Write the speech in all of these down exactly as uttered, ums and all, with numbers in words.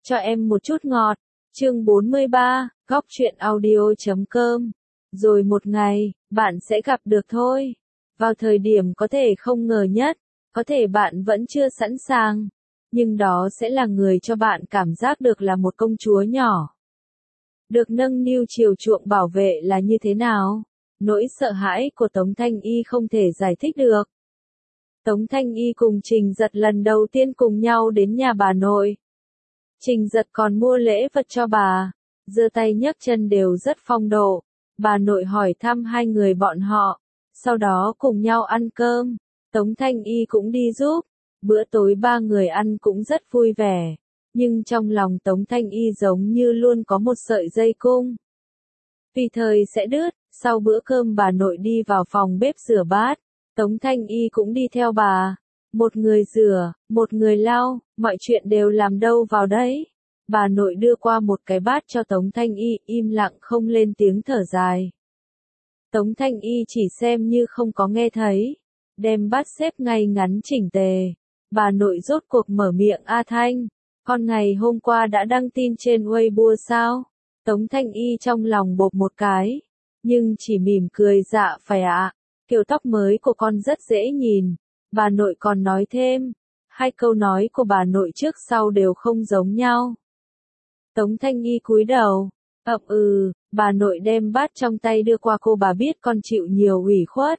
Cho em một chút ngọt. Chương bốn mươi ba, góc truyện audio chấm com. Rồi một ngày, bạn sẽ gặp được thôi. Vào thời điểm có thể không ngờ nhất, có thể bạn vẫn chưa sẵn sàng, nhưng đó sẽ là người cho bạn cảm giác được là một công chúa nhỏ. Được nâng niu chiều chuộng bảo vệ là như thế nào? Nỗi sợ hãi của Tống Thanh Y không thể giải thích được. Tống Thanh Y cùng Trình Giật lần đầu tiên cùng nhau đến nhà bà nội. Trình Giật còn mua lễ vật cho bà, giơ tay nhấc chân đều rất phong độ. Bà nội hỏi thăm hai người bọn họ, sau đó cùng nhau ăn cơm. Tống Thanh Y cũng đi giúp. Bữa tối ba người ăn cũng rất vui vẻ, nhưng trong lòng Tống Thanh Y giống như luôn có một sợi dây cung. Vì thời sẽ đứt. Sau bữa cơm bà nội đi vào phòng bếp rửa bát, Tống Thanh Y cũng đi theo bà. Một người rửa, một người lau, mọi chuyện đều làm đâu vào đấy. Bà nội đưa qua một cái bát cho Tống Thanh Y, im lặng không lên tiếng thở dài. Tống Thanh Y chỉ xem như không có nghe thấy, đem bát xếp ngay ngắn chỉnh tề. Bà nội rốt cuộc mở miệng: A Thanh, con ngày hôm qua đã đăng tin trên Weibo sao? Tống Thanh Y trong lòng bộp một cái, nhưng chỉ mỉm cười: dạ phải ạ, kiểu tóc mới của con rất dễ nhìn. Bà nội còn nói thêm, hai câu nói của bà nội trước sau đều không giống nhau. Tống Thanh Y cúi đầu, ậm ừ, bà nội đem bát trong tay đưa qua cô: bà biết con chịu nhiều ủy khuất.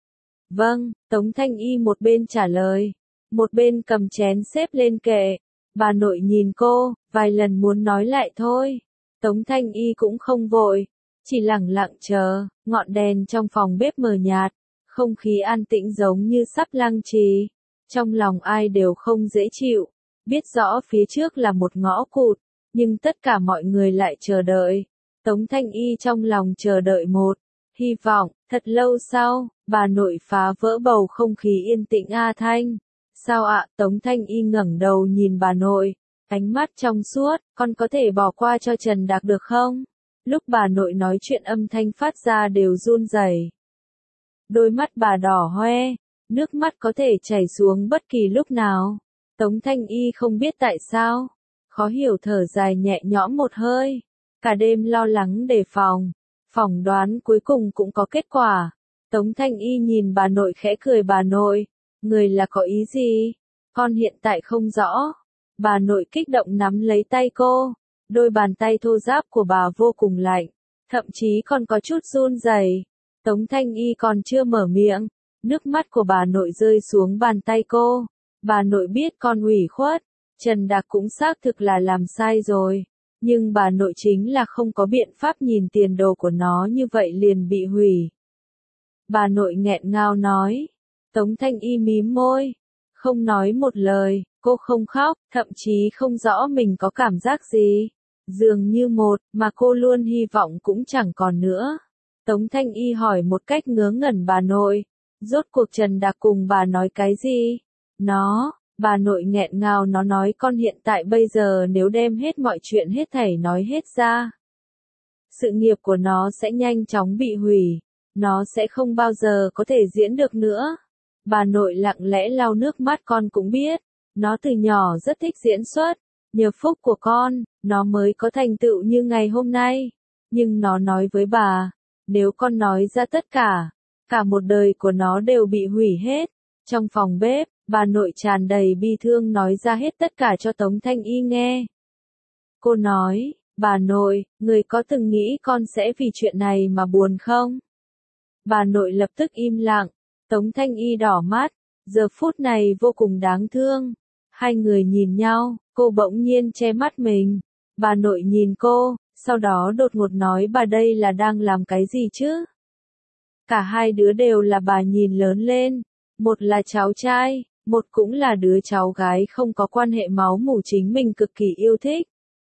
Vâng, Tống Thanh Y một bên trả lời, một bên cầm chén xếp lên kệ. Bà nội nhìn cô, vài lần muốn nói lại thôi. Tống Thanh Y cũng không vội, chỉ lẳng lặng chờ. Ngọn đèn trong phòng bếp mờ nhạt, không khí an tĩnh giống như sắp lăng trì. Trong lòng ai đều không dễ chịu, biết rõ phía trước là một ngõ cụt, nhưng tất cả mọi người lại chờ đợi. Tống Thanh Y trong lòng chờ đợi một hy vọng. Thật lâu sau, bà nội phá vỡ bầu không khí yên tĩnh: A Thanh, sao ạ? Tống Thanh Y ngẩng đầu nhìn bà nội, ánh mắt trong suốt: con có thể bỏ qua cho Trần Đạc được không? Lúc bà nội nói chuyện âm thanh phát ra đều run rẩy. Đôi mắt bà đỏ hoe, nước mắt có thể chảy xuống bất kỳ lúc nào. Tống Thanh Y không biết tại sao, khó hiểu thở dài nhẹ nhõm một hơi. Cả đêm lo lắng đề phòng, phỏng đoán cuối cùng cũng có kết quả. Tống Thanh Y nhìn bà nội khẽ cười: bà nội, người là có ý gì? Con hiện tại không rõ. Bà nội kích động nắm lấy tay cô, đôi bàn tay thô ráp của bà vô cùng lạnh, thậm chí còn có chút run rẩy. Tống Thanh Y còn chưa mở miệng, nước mắt của bà nội rơi xuống bàn tay cô. Bà nội biết con ủy khuất, Trần Đạc cũng xác thực là làm sai rồi, nhưng bà nội chính là không có biện pháp nhìn tiền đồ của nó như vậy liền bị hủy. Bà nội nghẹn ngào nói. Tống Thanh Y mím môi, không nói một lời. Cô không khóc, thậm chí không rõ mình có cảm giác gì. Dường như một mà cô luôn hy vọng cũng chẳng còn nữa. Tống Thanh Y hỏi một cách ngớ ngẩn: bà nội, rốt cuộc Trần Đạc cùng bà nói cái gì? Nó, bà nội nghẹn ngào, nó nói con hiện tại bây giờ nếu đem hết mọi chuyện hết thảy nói hết ra, sự nghiệp của nó sẽ nhanh chóng bị hủy, nó sẽ không bao giờ có thể diễn được nữa. Bà nội lặng lẽ lau nước mắt: con cũng biết, nó từ nhỏ rất thích diễn xuất, nhờ phúc của con, nó mới có thành tựu như ngày hôm nay. Nhưng nó nói với bà, nếu con nói ra tất cả, cả một đời của nó đều bị hủy hết. Trong phòng bếp, bà nội tràn đầy bi thương nói ra hết tất cả cho Tống Thanh Y nghe. Cô nói, bà nội, người có từng nghĩ con sẽ vì chuyện này mà buồn không? Bà nội lập tức im lặng. Tống Thanh Y đỏ mắt, giờ phút này vô cùng đáng thương. Hai người nhìn nhau, cô bỗng nhiên che mắt mình. Bà nội nhìn cô, sau đó đột ngột nói: bà đây là đang làm cái gì chứ? Cả hai đứa đều là bà nhìn lớn lên. Một là cháu trai, một cũng là đứa cháu gái không có quan hệ máu mủ chính mình cực kỳ yêu thích.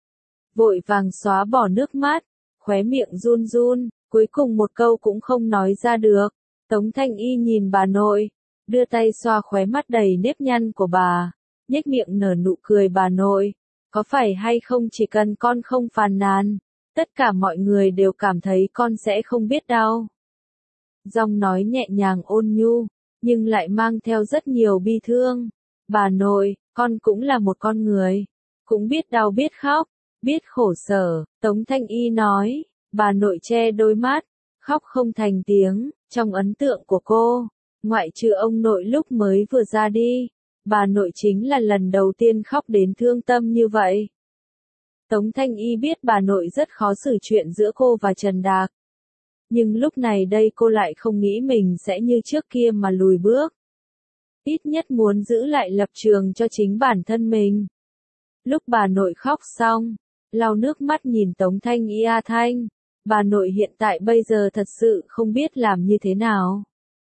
Vội vàng xóa bỏ nước mắt, khóe miệng run run, cuối cùng một câu cũng không nói ra được. Tống Thanh Y nhìn bà nội, đưa tay xoa khóe mắt đầy nếp nhăn của bà, nhếch miệng nở nụ cười: bà nội, có phải hay không chỉ cần con không phàn nàn, tất cả mọi người đều cảm thấy con sẽ không biết đau. Giọng nói nhẹ nhàng ôn nhu, nhưng lại mang theo rất nhiều bi thương. Bà nội, con cũng là một con người, cũng biết đau biết khóc, biết khổ sở, Tống Thanh Y nói. Bà nội che đôi mắt, khóc không thành tiếng, trong ấn tượng của cô, ngoại trừ ông nội lúc mới vừa ra đi, bà nội chính là lần đầu tiên khóc đến thương tâm như vậy. Tống Thanh Y biết bà nội rất khó xử chuyện giữa cô và Trần Đạc. Nhưng lúc này đây cô lại không nghĩ mình sẽ như trước kia mà lùi bước. Ít nhất muốn giữ lại lập trường cho chính bản thân mình. Lúc bà nội khóc xong, lau nước mắt nhìn Tống Thanh Y. A Thanh, bà nội hiện tại bây giờ thật sự không biết làm như thế nào.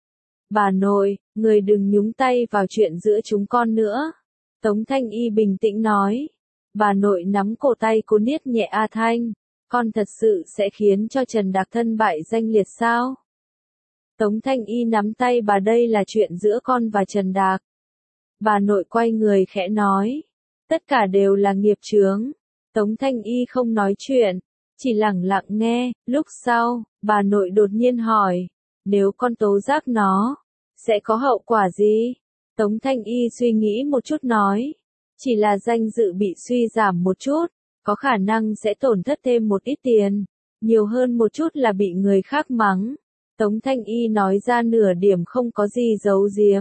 Bà nội, người đừng nhúng tay vào chuyện giữa chúng con nữa. Tống Thanh Y bình tĩnh nói. Bà nội nắm cổ tay cô niết nhẹ. A Thanh, con thật sự sẽ khiến cho Trần Đạc thân bại danh liệt sao? Tống Thanh Y nắm tay bà, đây là chuyện giữa con và Trần Đạc. Bà nội quay người khẽ nói. Tất cả đều là nghiệp chướng. Tống Thanh Y không nói chuyện, chỉ lặng lặng nghe. Lúc sau, bà nội đột nhiên hỏi. Nếu con tố giác nó, sẽ có hậu quả gì? Tống Thanh Y suy nghĩ một chút nói. Chỉ là danh dự bị suy giảm một chút, có khả năng sẽ tổn thất thêm một ít tiền, nhiều hơn một chút là bị người khác mắng. Tống Thanh Y nói ra nửa điểm không có gì giấu giếm.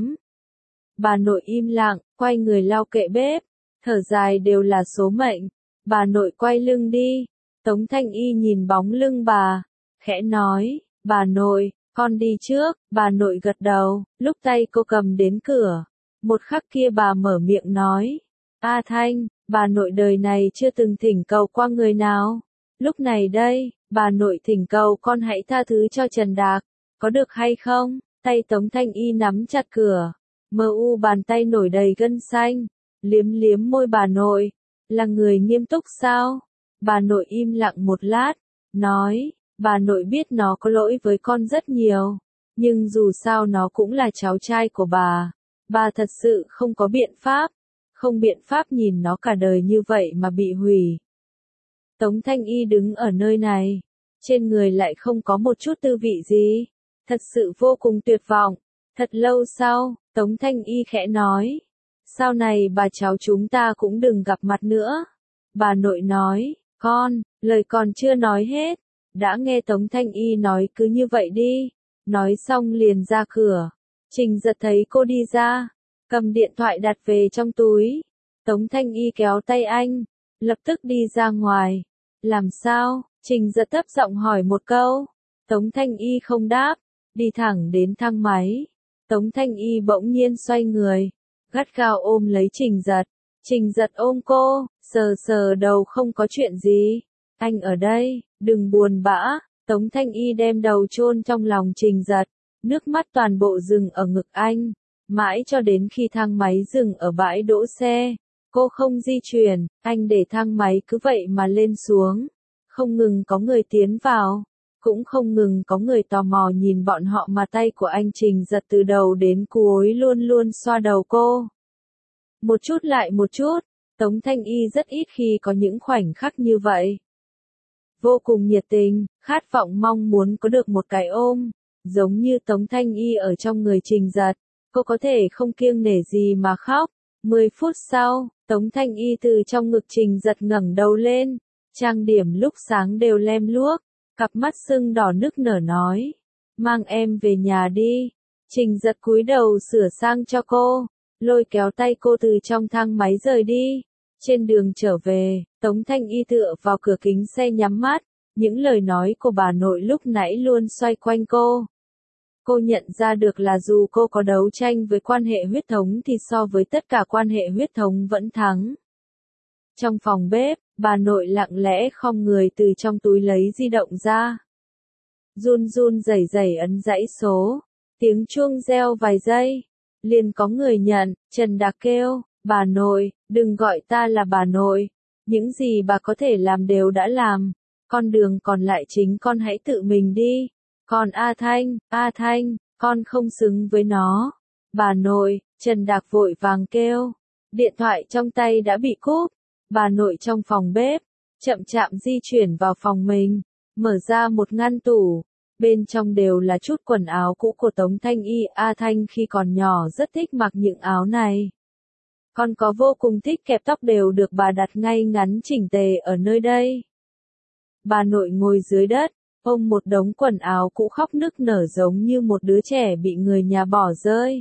Bà nội im lặng, quay người lau kệ bếp, thở dài đều là số mệnh. Bà nội quay lưng đi. Tống Thanh Y nhìn bóng lưng bà, khẽ nói, bà nội, con đi trước. Bà nội gật đầu, lúc tay cô cầm đến cửa. Một khắc kia bà mở miệng nói, A Thanh, bà nội đời này chưa từng thỉnh cầu qua người nào. Lúc này đây, bà nội thỉnh cầu con hãy tha thứ cho Trần Đạc, có được hay không? Tay Tống Thanh Y nắm chặt cửa, mờ u bàn tay nổi đầy gân xanh, liếm liếm môi. Bà nội, là người nghiêm túc sao? Bà nội im lặng một lát, nói, bà nội biết nó có lỗi với con rất nhiều, nhưng dù sao nó cũng là cháu trai của bà, bà thật sự không có biện pháp, không biện pháp nhìn nó cả đời như vậy mà bị hủy. Tống Thanh Y đứng ở nơi này, trên người lại không có một chút tư vị gì, thật sự vô cùng tuyệt vọng. Thật lâu sau, Tống Thanh Y khẽ nói, sau này bà cháu chúng ta cũng đừng gặp mặt nữa. Bà nội nói, con, lời còn chưa nói hết, đã nghe Tống Thanh Y nói cứ như vậy đi, nói xong liền ra cửa. Trình Giật thấy cô đi ra, cầm điện thoại đặt về trong túi. Tống Thanh Y kéo tay anh, lập tức đi ra ngoài. Làm sao? Trình Giật thấp giọng hỏi một câu. Tống Thanh Y không đáp, đi thẳng đến thang máy. Tống Thanh Y bỗng nhiên xoay người, gắt gao ôm lấy Trình Giật. Trình Giật ôm cô, sờ sờ đầu, không có chuyện gì. Anh ở đây, đừng buồn bã. Tống Thanh Y đem đầu chôn trong lòng Trình Giật, nước mắt toàn bộ dừng ở ngực anh. Mãi cho đến khi thang máy dừng ở bãi đỗ xe, cô không di chuyển, anh để thang máy cứ vậy mà lên xuống. Không ngừng có người tiến vào, cũng không ngừng có người tò mò nhìn bọn họ, mà tay của anh Trình Giật từ đầu đến cuối luôn luôn xoa đầu cô. Một chút lại một chút, Tống Thanh Y rất ít khi có những khoảnh khắc như vậy. Vô cùng nhiệt tình, khát vọng mong muốn có được một cái ôm, giống như Tống Thanh Y ở trong người Trình Giật. Cô có thể không kiêng nể gì mà khóc. Mười phút sau, Tống Thanh Y từ trong ngực Trình Giật ngẩng đầu lên, trang điểm lúc sáng đều lem luốc, cặp mắt sưng đỏ nức nở nói, mang em về nhà đi. Trình Giật cúi đầu sửa sang cho cô, lôi kéo tay cô từ trong thang máy rời đi. Trên đường trở về, Tống Thanh Y tựa vào cửa kính xe nhắm mắt, những lời nói của bà nội lúc nãy luôn xoay quanh cô. Cô nhận ra được là dù cô có đấu tranh với quan hệ huyết thống thì so với tất cả quan hệ huyết thống vẫn thắng. Trong phòng bếp, bà nội lặng lẽ khom người từ trong túi lấy di động ra. Run run rẩy rẩy ấn dãy số, tiếng chuông reo vài giây, liền có người nhận. Trần Đạc kêu, bà nội, đừng gọi ta là bà nội, những gì bà có thể làm đều đã làm, con đường còn lại chính con hãy tự mình đi. Còn A Thanh, A Thanh, con không xứng với nó. Bà nội, Trần Đạc vội vàng kêu. Điện thoại trong tay đã bị cúp. Bà nội trong phòng bếp, chậm chạm di chuyển vào phòng mình, mở ra một ngăn tủ. Bên trong đều là chút quần áo cũ của Tống Thanh Y. A Thanh khi còn nhỏ rất thích mặc những áo này. Con có vô cùng thích kẹp tóc đều được bà đặt ngay ngắn chỉnh tề ở nơi đây. Bà nội ngồi dưới đất, ôm một đống quần áo cũ khóc nức nở giống như một đứa trẻ bị người nhà bỏ rơi.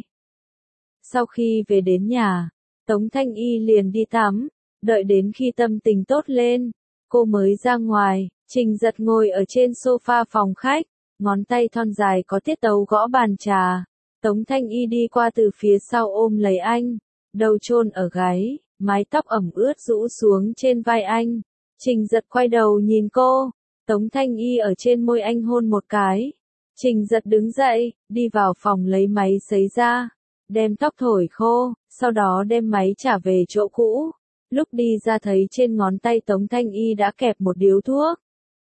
Sau khi về đến nhà, Tống Thanh Y liền đi tắm, đợi đến khi tâm tình tốt lên, cô mới ra ngoài. Trình Giật ngồi ở trên sofa phòng khách, ngón tay thon dài có tiết tấu gõ bàn trà. Tống Thanh Y đi qua từ phía sau ôm lấy anh, đầu chôn ở gáy, mái tóc ẩm ướt rũ xuống trên vai anh. Trình Giật quay đầu nhìn cô, Tống Thanh Y ở trên môi anh hôn một cái. Trình Giật đứng dậy, đi vào phòng lấy máy sấy ra, đem tóc thổi khô, sau đó đem máy trả về chỗ cũ. Lúc đi ra thấy trên ngón tay Tống Thanh Y đã kẹp một điếu thuốc.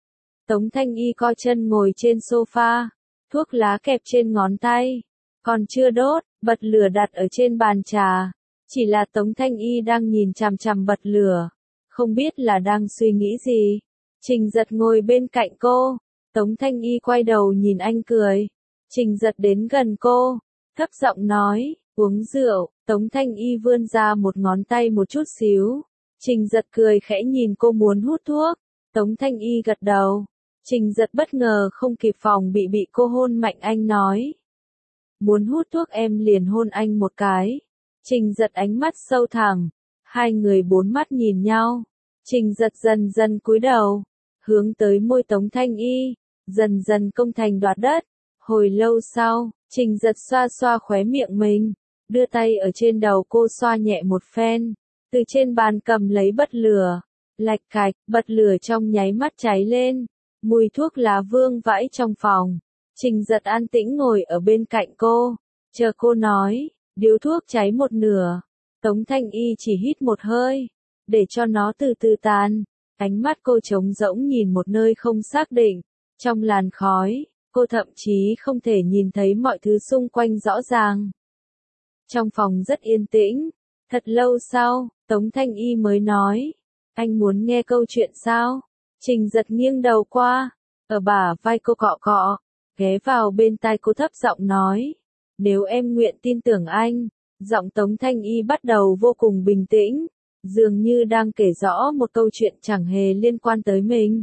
Tống Thanh Y co chân ngồi trên sofa, thuốc lá kẹp trên ngón tay, còn chưa đốt, bật lửa đặt ở trên bàn trà. Chỉ là Tống Thanh Y đang nhìn chằm chằm bật lửa, không biết là đang suy nghĩ gì. Trình Giật ngồi bên cạnh cô, Tống Thanh Y quay đầu nhìn anh cười. Trình Giật đến gần cô, thấp giọng nói, uống rượu. Tống Thanh Y vươn ra một ngón tay một chút xíu. Trình Giật cười khẽ nhìn cô muốn hút thuốc. Tống Thanh Y gật đầu. Trình Giật bất ngờ không kịp phòng bị bị cô hôn mạnh, anh nói. Muốn hút thuốc em liền hôn anh một cái. Trình Giật ánh mắt sâu thẳm. Hai người bốn mắt nhìn nhau. Trình Giật dần dần cúi đầu, hướng tới môi Tống Thanh Y, dần dần công thành đoạt đất. Hồi lâu sau, Trình Giật xoa xoa khóe miệng mình, đưa tay ở trên đầu cô xoa nhẹ một phen, từ trên bàn cầm lấy bật lửa, lạch cạch, bật lửa trong nháy mắt cháy lên, mùi thuốc lá vương vãi trong phòng. Trình Giật an tĩnh ngồi ở bên cạnh cô, chờ cô nói, điếu thuốc cháy một nửa. Tống Thanh Y chỉ hít một hơi, để cho nó từ từ tàn. Ánh mắt cô trống rỗng nhìn một nơi không xác định, trong làn khói, cô thậm chí không thể nhìn thấy mọi thứ xung quanh rõ ràng. Trong phòng rất yên tĩnh, thật lâu sau, Tống Thanh Y mới nói, anh muốn nghe câu chuyện sao? Trình Giật nghiêng đầu qua, ở bả vai cô cọ cọ, ghé vào bên tai cô thấp giọng nói, nếu em nguyện tin tưởng anh. Giọng Tống Thanh Y bắt đầu vô cùng bình tĩnh, dường như đang kể rõ một câu chuyện chẳng hề liên quan tới mình.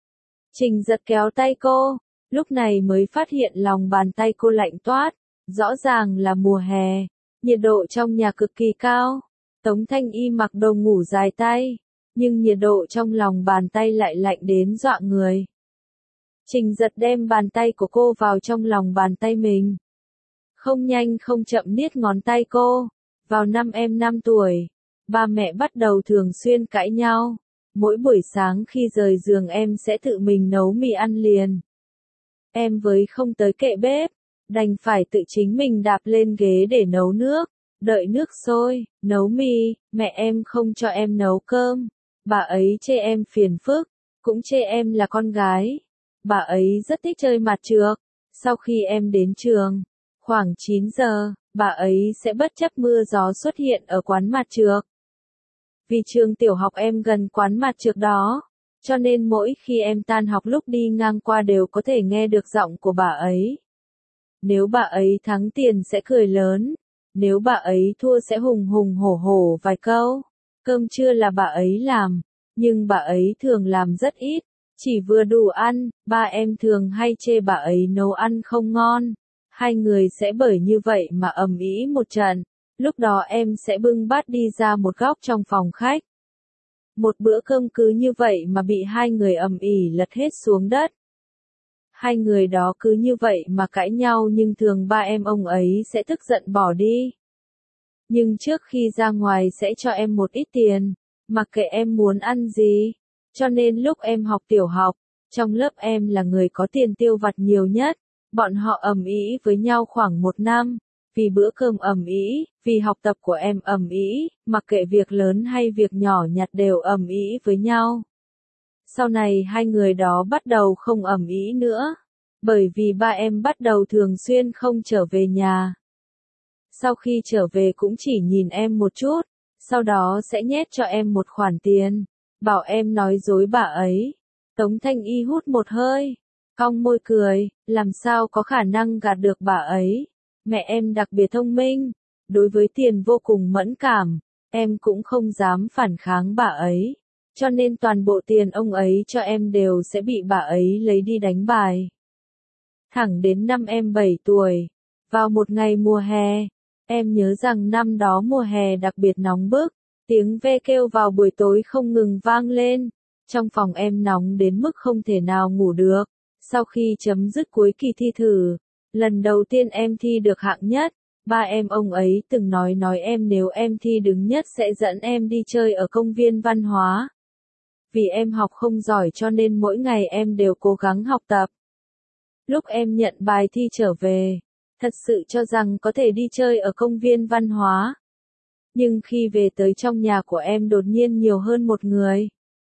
Trình Giật kéo tay cô, lúc này mới phát hiện lòng bàn tay cô lạnh toát, rõ ràng là mùa hè, nhiệt độ trong nhà cực kỳ cao. Tống Thanh Y mặc đồ ngủ dài tay, nhưng nhiệt độ trong lòng bàn tay lại lạnh đến dọa người. Trình Giật đem bàn tay của cô vào trong lòng bàn tay mình. Không nhanh không chậm niết ngón tay cô. Vào năm em năm tuổi, ba mẹ bắt đầu thường xuyên cãi nhau. Mỗi buổi sáng khi rời giường em sẽ tự mình nấu mì ăn liền. Em với không tới kệ bếp, đành phải tự chính mình đạp lên ghế để nấu nước, đợi nước sôi, nấu mì. Mẹ em không cho em nấu cơm. Bà ấy chê em phiền phức, cũng chê em là con gái. Bà ấy rất thích chơi mặt trược. Sau khi em đến trường, khoảng chín giờ, bà ấy sẽ bất chấp mưa gió xuất hiện ở quán mặt trược. Vì trường tiểu học em gần quán mặt trược đó, cho nên mỗi khi em tan học lúc đi ngang qua đều có thể nghe được giọng của bà ấy. Nếu bà ấy thắng tiền sẽ cười lớn, nếu bà ấy thua sẽ hùng hùng hổ hổ vài câu. Cơm trưa là bà ấy làm, nhưng bà ấy thường làm rất ít, chỉ vừa đủ ăn. Ba em thường hay chê bà ấy nấu ăn không ngon. Hai người sẽ bởi như vậy mà ầm ĩ một trận. Lúc đó em sẽ bưng bát đi ra một góc trong phòng khách. Một bữa cơm cứ như vậy mà bị hai người ầm ĩ lật hết xuống đất. Hai người đó cứ như vậy mà cãi nhau, nhưng thường ba em ông ấy sẽ tức giận bỏ đi. Nhưng trước khi ra ngoài sẽ cho em một ít tiền, mặc kệ em muốn ăn gì. Cho nên lúc em học tiểu học, trong lớp em là người có tiền tiêu vặt nhiều nhất. Bọn họ ầm ĩ với nhau khoảng một năm, vì bữa cơm ầm ĩ, vì học tập của em ầm ĩ, mặc kệ việc lớn hay việc nhỏ nhặt đều ầm ĩ với nhau. Sau này hai người đó bắt đầu không ầm ĩ nữa, bởi vì ba em bắt đầu thường xuyên không trở về nhà. Sau khi trở về cũng chỉ nhìn em một chút, sau đó sẽ nhét cho em một khoản tiền, bảo em nói dối bà ấy. Tống Thanh Y hút một hơi, cong môi cười, làm sao có khả năng gạt được bà ấy. Mẹ em đặc biệt thông minh, đối với tiền vô cùng mẫn cảm, em cũng không dám phản kháng bà ấy. Cho nên toàn bộ tiền ông ấy cho em đều sẽ bị bà ấy lấy đi đánh bài. Thẳng đến năm em bảy tuổi, vào một ngày mùa hè, em nhớ rằng năm đó mùa hè đặc biệt nóng bức, tiếng ve kêu vào buổi tối không ngừng vang lên. Trong phòng em nóng đến mức không thể nào ngủ được. Sau khi chấm dứt cuối kỳ thi thử, lần đầu tiên em thi được hạng nhất, ba em ông ấy từng nói nói em nếu em thi đứng nhất sẽ dẫn em đi chơi ở công viên văn hóa. Vì em học không giỏi cho nên mỗi ngày em đều cố gắng học tập. Lúc em nhận bài thi trở về, thật sự cho rằng có thể đi chơi ở công viên văn hóa. Nhưng khi về tới trong nhà của em đột nhiên nhiều hơn một người.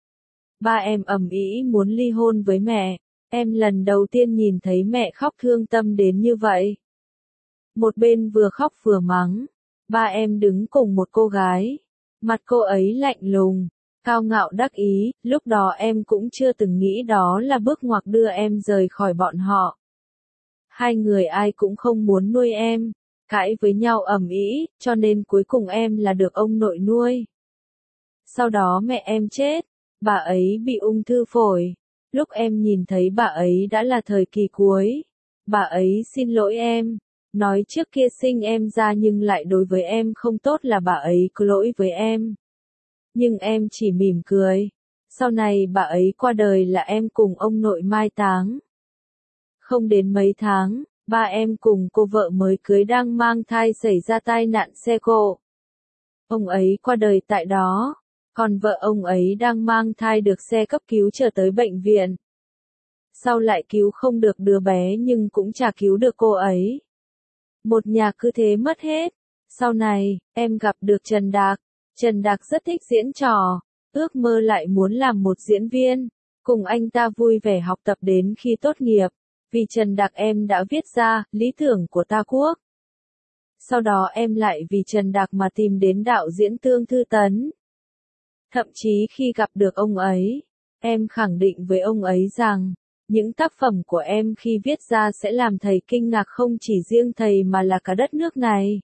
Ba em ầm ĩ muốn ly hôn với mẹ. Em lần đầu tiên nhìn thấy mẹ khóc thương tâm đến như vậy. Một bên vừa khóc vừa mắng. Ba em đứng cùng một cô gái. Mặt cô ấy lạnh lùng, cao ngạo đắc ý. Lúc đó em cũng chưa từng nghĩ đó là bước ngoặt đưa em rời khỏi bọn họ. Hai người ai cũng không muốn nuôi em. Cãi với nhau ầm ĩ, cho nên cuối cùng em là được ông nội nuôi. Sau đó mẹ em chết. Bà ấy bị ung thư phổi. Lúc em nhìn thấy bà ấy đã là thời kỳ cuối. Bà ấy xin lỗi em. Nói trước kia sinh em ra nhưng lại đối với em không tốt là bà ấy có lỗi với em. Nhưng em chỉ mỉm cười. Sau này bà ấy qua đời là em cùng ông nội mai táng. Không đến mấy tháng, ba em cùng cô vợ mới cưới đang mang thai xảy ra tai nạn xe cộ. Ông ấy qua đời tại đó. Còn vợ ông ấy đang mang thai được xe cấp cứu chở tới bệnh viện. Sau lại cứu không được đứa bé nhưng cũng chả cứu được cô ấy. Một nhà cứ thế mất hết. Sau này, em gặp được Trần Đạc. Trần Đạc rất thích diễn trò, ước mơ lại muốn làm một diễn viên. Cùng anh ta vui vẻ học tập đến khi tốt nghiệp. Vì Trần Đạc em đã viết ra, lý tưởng của ta quốc. Sau đó em lại vì Trần Đạc mà tìm đến đạo diễn Tương Thư Tấn. Thậm chí khi gặp được ông ấy, em khẳng định với ông ấy rằng, những tác phẩm của em khi viết ra sẽ làm thầy kinh ngạc không chỉ riêng thầy mà là cả đất nước này.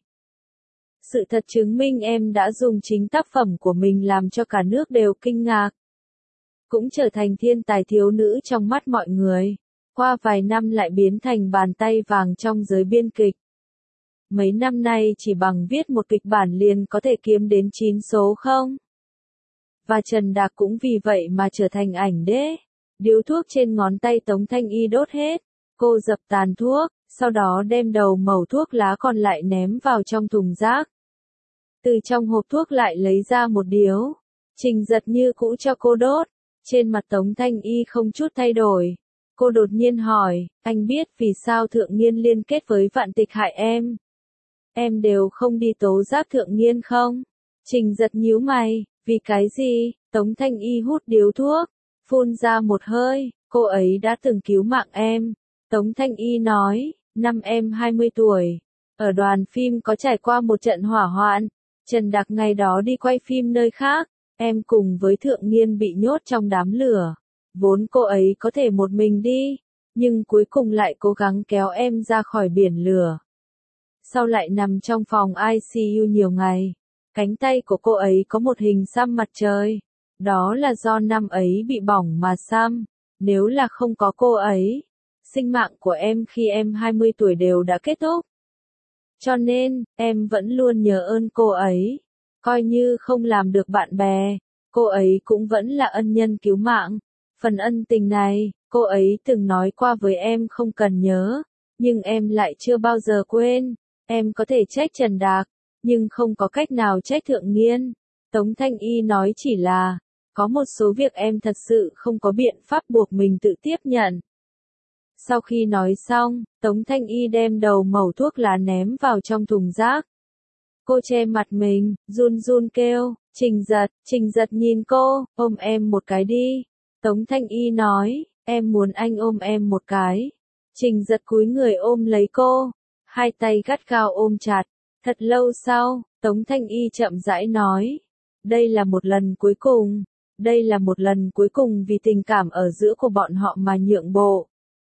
Sự thật chứng minh em đã dùng chính tác phẩm của mình làm cho cả nước đều kinh ngạc. Cũng trở thành thiên tài thiếu nữ trong mắt mọi người. Qua vài năm lại biến thành bàn tay vàng trong giới biên kịch. Mấy năm nay chỉ bằng viết một kịch bản liền có thể kiếm đến chín số không? Và Trần Đạc cũng vì vậy mà trở thành ảnh đế. Điếu thuốc trên ngón tay Tống Thanh Y đốt hết. Cô dập tàn thuốc, sau đó đem đầu mẩu thuốc lá còn lại ném vào trong thùng rác. Từ trong hộp thuốc lại lấy ra một điếu. Trình Giật như cũ cho cô đốt. Trên mặt Tống Thanh Y không chút thay đổi. Cô đột nhiên hỏi, anh biết vì sao Thượng Nghiên liên kết với Vạn Tịch hại em? Em đều không đi tố giác Thượng Nghiên không? Trình Giật nhíu mày, vì cái gì? Tống Thanh Y hút điếu thuốc, phun ra một hơi, cô ấy đã từng cứu mạng em. Tống Thanh Y nói, năm em hai mươi tuổi, ở đoàn phim có trải qua một trận hỏa hoạn. Trần Đạc ngày đó đi quay phim nơi khác, em cùng với Thượng Nghiên bị nhốt trong đám lửa. Vốn cô ấy có thể một mình đi, nhưng cuối cùng lại cố gắng kéo em ra khỏi biển lửa. Sau lại nằm trong phòng i xê u nhiều ngày. Cánh tay của cô ấy có một hình xăm mặt trời. Đó là do năm ấy bị bỏng mà xăm. Nếu là không có cô ấy, sinh mạng của em khi em hai mươi tuổi đều đã kết thúc. Cho nên, em vẫn luôn nhớ ơn cô ấy. Coi như không làm được bạn bè, cô ấy cũng vẫn là ân nhân cứu mạng. Phần ân tình này, cô ấy từng nói qua với em không cần nhớ, nhưng em lại chưa bao giờ quên. Em có thể trách Trần Đạc, nhưng không có cách nào trách Thượng Nghiên. Tống Thanh Y nói chỉ là, có một số việc em thật sự không có biện pháp buộc mình tự tiếp nhận. Sau khi nói xong, Tống Thanh Y đem đầu mẩu thuốc lá ném vào trong thùng rác. Cô che mặt mình, run run kêu, Trình Giật, Trình Giật nhìn cô, ôm em một cái đi. Tống Thanh Y nói, em muốn anh ôm em một cái. Trình Giật cúi người ôm lấy cô, hai tay gắt gao ôm chặt. Thật lâu sau, Tống Thanh Y chậm rãi nói, đây là một lần cuối cùng, đây là một lần cuối cùng vì tình cảm ở giữa của bọn họ mà nhượng bộ.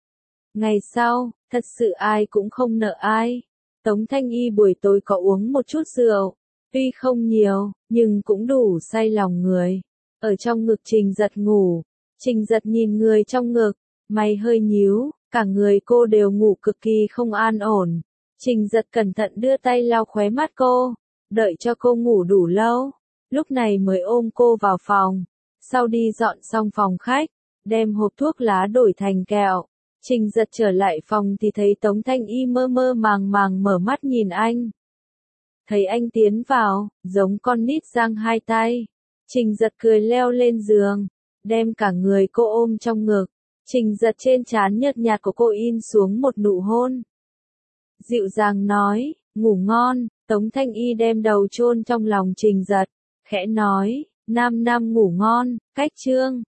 Ngày sau, thật sự ai cũng không nợ ai. Tống Thanh Y buổi tối có uống một chút rượu, Tuy không nhiều, nhưng cũng đủ say lòng người. Ở trong ngực Trình Giật ngủ, Trình Giật nhìn người trong ngực, mày hơi nhíu, cả người cô đều ngủ cực kỳ không an ổn. Trình Giật cẩn thận đưa tay lau khóe mắt cô, đợi cho cô ngủ đủ lâu, lúc này mới ôm cô vào phòng. Sau đi dọn xong phòng khách, đem hộp thuốc lá đổi thành kẹo. Trình Giật trở lại phòng thì thấy Tống Thanh Y mơ mơ màng màng mở mắt nhìn anh. Thấy anh tiến vào, giống con nít giang hai tay. Trình Giật cười leo lên giường, đem cả người cô ôm trong ngực. Trình Giật trên trán nhợt nhạt của cô in xuống một nụ hôn. Dịu dàng nói, ngủ ngon. Tống Thanh Y đem đầu chôn trong lòng Trình Giật, khẽ nói, nam nam ngủ ngon, cách chương.